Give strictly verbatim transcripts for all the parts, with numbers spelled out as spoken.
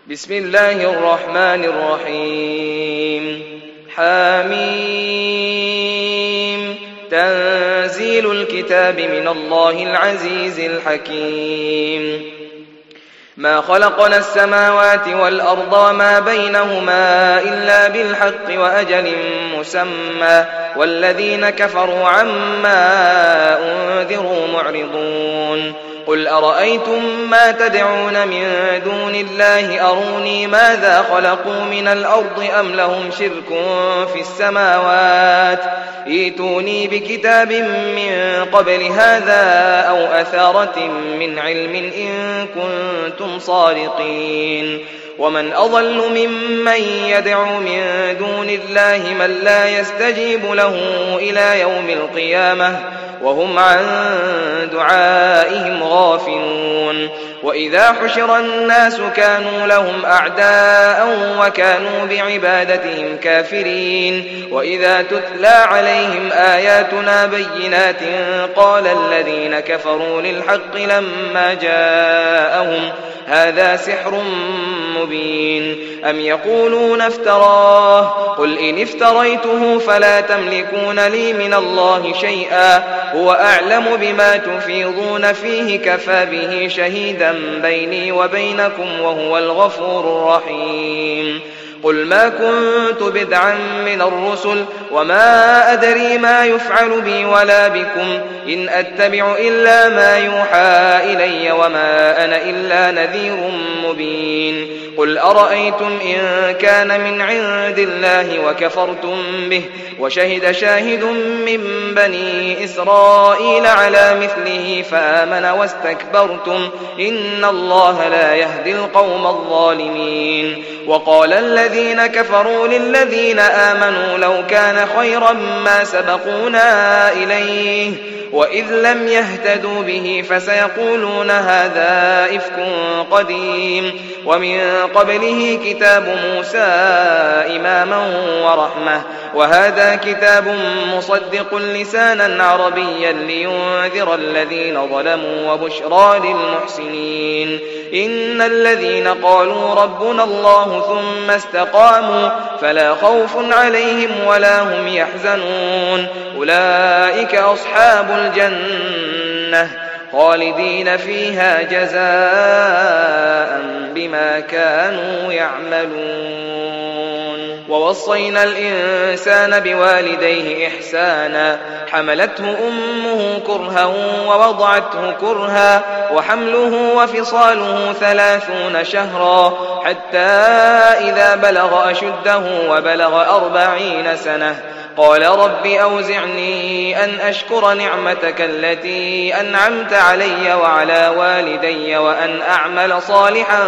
بسم الله الرحمن الرحيم حميم تنزيل الكتاب من الله العزيز الحكيم ما خلقنا السماوات والأرض وما بينهما إلا بالحق وأجل مسمى والذين كفروا عما أنذروا معرضون قل أرأيتم ما تدعون من دون الله أروني ماذا خلقوا من الأرض أم لهم شرك في السماوات ائتوني بكتاب من قبل هذا أو أثارة من علم إن كنتم صادقين ومن أضل ممن يدعو من دون الله من لا يستجيب له إلى يوم القيامة وهم عن دعائهم غافلون وإذا حشر الناس كانوا لهم أعداء وكانوا بعبادتهم كافرين وإذا تتلى عليهم آياتنا بينات قال الذين كفروا للحق لما جاءهم هذا سحر مبين أم يقولون افتراه قل إن افتريته فلا تملكون لي من الله شيئا هو أعلم بما تفيضون فيه كفى به شهيدا بيني وبينكم وهو الغفور الرحيم قل ما كنت بدعا من الرسل وما أدري ما يفعل بي ولا بكم إن أتبع إلا ما يوحى إلي وما أنا إلا نذير مبين قل أرأيتم إن كان من عند الله وكفرتم به وشهد شاهد من بني إسرائيل على مثله فآمن واستكبرتم إن الله لا يهدي القوم الظالمين وقال الذين كفروا للذين آمنوا لو كان خيرا ما سبقونا إليه وإذ لم يهتدوا به فسيقولون هذا إفك قديم ومن قبله كتاب موسى إماما ورحمة وهذا كتاب مصدق لسانا عربيا لينذر الذين ظلموا وبشرى للمحسنين إن الذين قالوا ربنا الله ثم استقاموا فلا خوف عليهم ولا هم يحزنون أولئك أصحاب الجنة خالدين فيها جزاء بما كانوا يعملون ووصينا الإنسان بوالديه إحسانا حملته أمه كرها ووضعته كرها وحمله وفصاله ثلاثون شهرا حتى إذا بلغ أشده وبلغ أربعين سنة قال رب أوزعني أن أشكر نعمتك التي أنعمت علي وعلى والدي وأن أعمل صالحا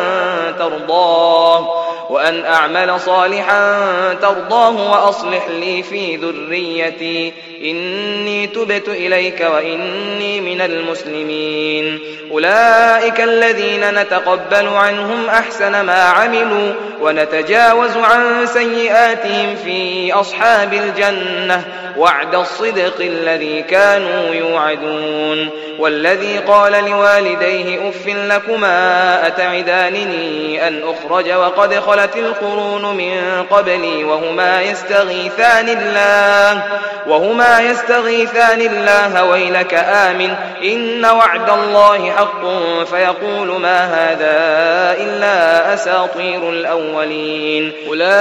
ترضاه وأن أعمل صالحا ترضاه وأصلح لي في ذريتي إني تبت إليك وإني من المسلمين أولئك الذين نتقبل عنهم أحسن ما عملوا ونتجاوز عن سيئاتهم في أصحاب الجنة وعد الصدق الذي كانوا يوعدون والذي قال لوالديه أف لكما أتعدانني أن أخرج وقد خلت القرون من قبلي وهما يستغيثان الله وهما يستغيثان الله ويلك آمن إن وعد الله حق فيقول ما هذا إلا أساطير الأولين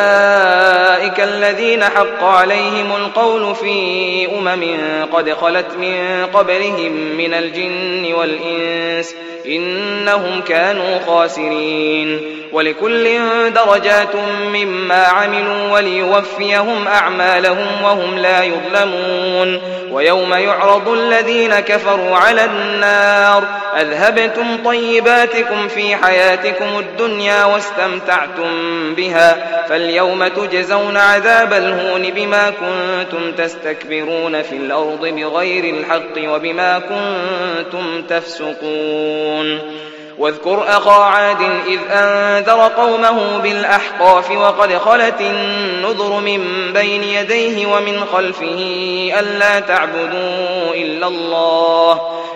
أولئك الذين حق عليهم القول في أمم قد خلت من قبلهم من الجن والإنس إنهم كانوا خاسرين ولكل درجات مما عملوا وليوفيهم أعمالهم وهم لا يظلمون ويوم يعرض الذين كفروا على النار أذهبتم طيباتكم في حياتكم الدنيا واستمتعتم بها فاليوم تجزون عذاب الهون بما كنتم تستكبرون في الأرض بغير الحق وبما كنتم تفسقون واذكر أخا عاد إذ أنذر قومه بالأحقاف وقد خلت النذر من بين يديه ومن خلفه ألا تعبدوا إلا الله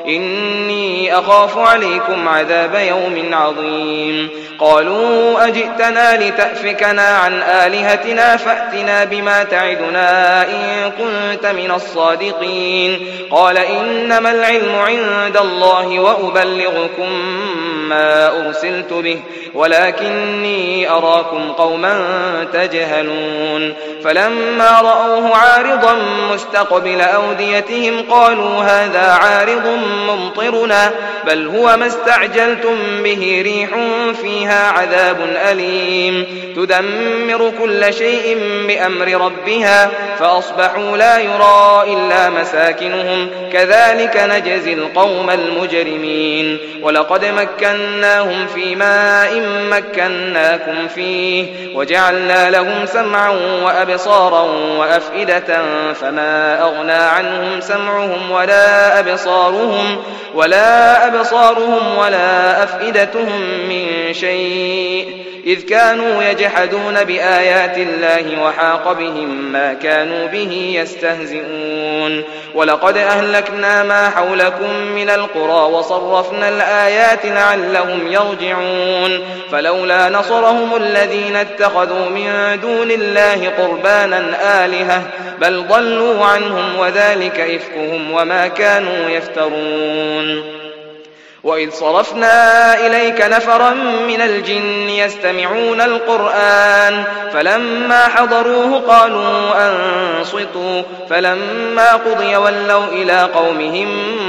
إني أخاف عليكم عذاب يوم عظيم قالوا أجئتنا لتأفكنا عن آلهتنا فأتنا بما تعدنا إن كنت من الصادقين قال إنما العلم عند الله وأبلغكم ما أرسلت به ولكني أراكم قوما تجهلون فلما رأوه عارضا مستقبل أوديتهم قالوا هذا عارض ممطرنا بل هو ما استعجلتم به ريح فيها عذاب أليم تدمر كل شيء بأمر ربها فأصبحوا لا يرى إلا مساكنهم كذلك نجزي القوم المجرمين ولقد مكناهم في ماء مكناكم فيه وجعلنا لهم سمعا وأبصارا وأفئدة فما أغنى عنهم سمعهم ولا أبصارهم ولا أبصارهم ولا أفئدتهم من شيء إذ كانوا يجحدون بآيات الله وحاق بهم ما كانوا به يستهزئون ولقد أهلكنا ما حولكم من القرى وصرفنا الآيات لعلهم يرجعون فلولا نصرهم الذين اتخذوا من دون الله قربانا آلهة بل ضلوا عنهم وذلك إفكهم وما كانوا يفترون وإذ صرفنا إليك نفرا من الجن يستمعون القرآن فلما حضروه قالوا أنصتوا فلما قضي ولوا إلى قومهم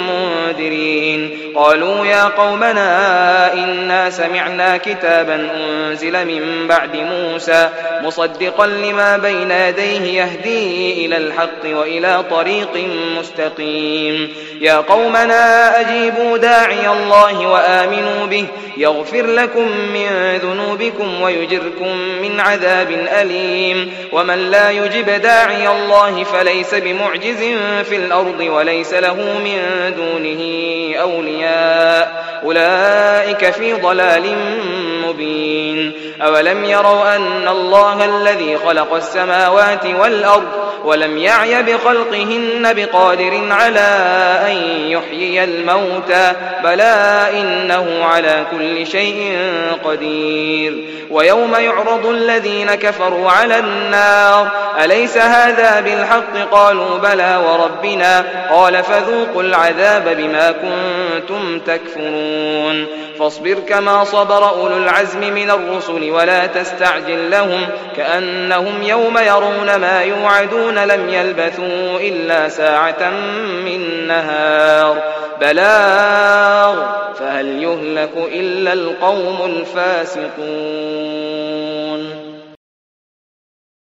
منذرين قالوا يا قومنا إنا سمعنا كتابا أنزل من بعد موسى مصدقا لما بين يديه يهدي إلى الحق وإلى طريق مستقيم يا قومنا أجيبوا داعي الله وآمنوا به يغفر لكم من ذنوبكم ويجركم من عذاب أليم ومن لا يجب داعي الله فليس بمعجز في الأرض وليس له من دونه أولياء أولئك في ضلال مبين أولم يروا أن الله الذي خلق السماوات والأرض ولم يعي بخلقهن بقادر على أن يحيي الموتى بلى إنه على كل شيء قدير ويوم يعرض الذين كفروا على النار أليس هذا بالحق قالوا بلى وربنا قال فذوقوا العذاب بما كنتم تكفرون فاصبر كما صبر أولو العزم من الرسل ولا تستعجل لهم كأنهم يوم يرون ما يوعدون لم يلبثوا إلا ساعة من نهار بلاغ فهل يهلك إلا القوم الفاسقون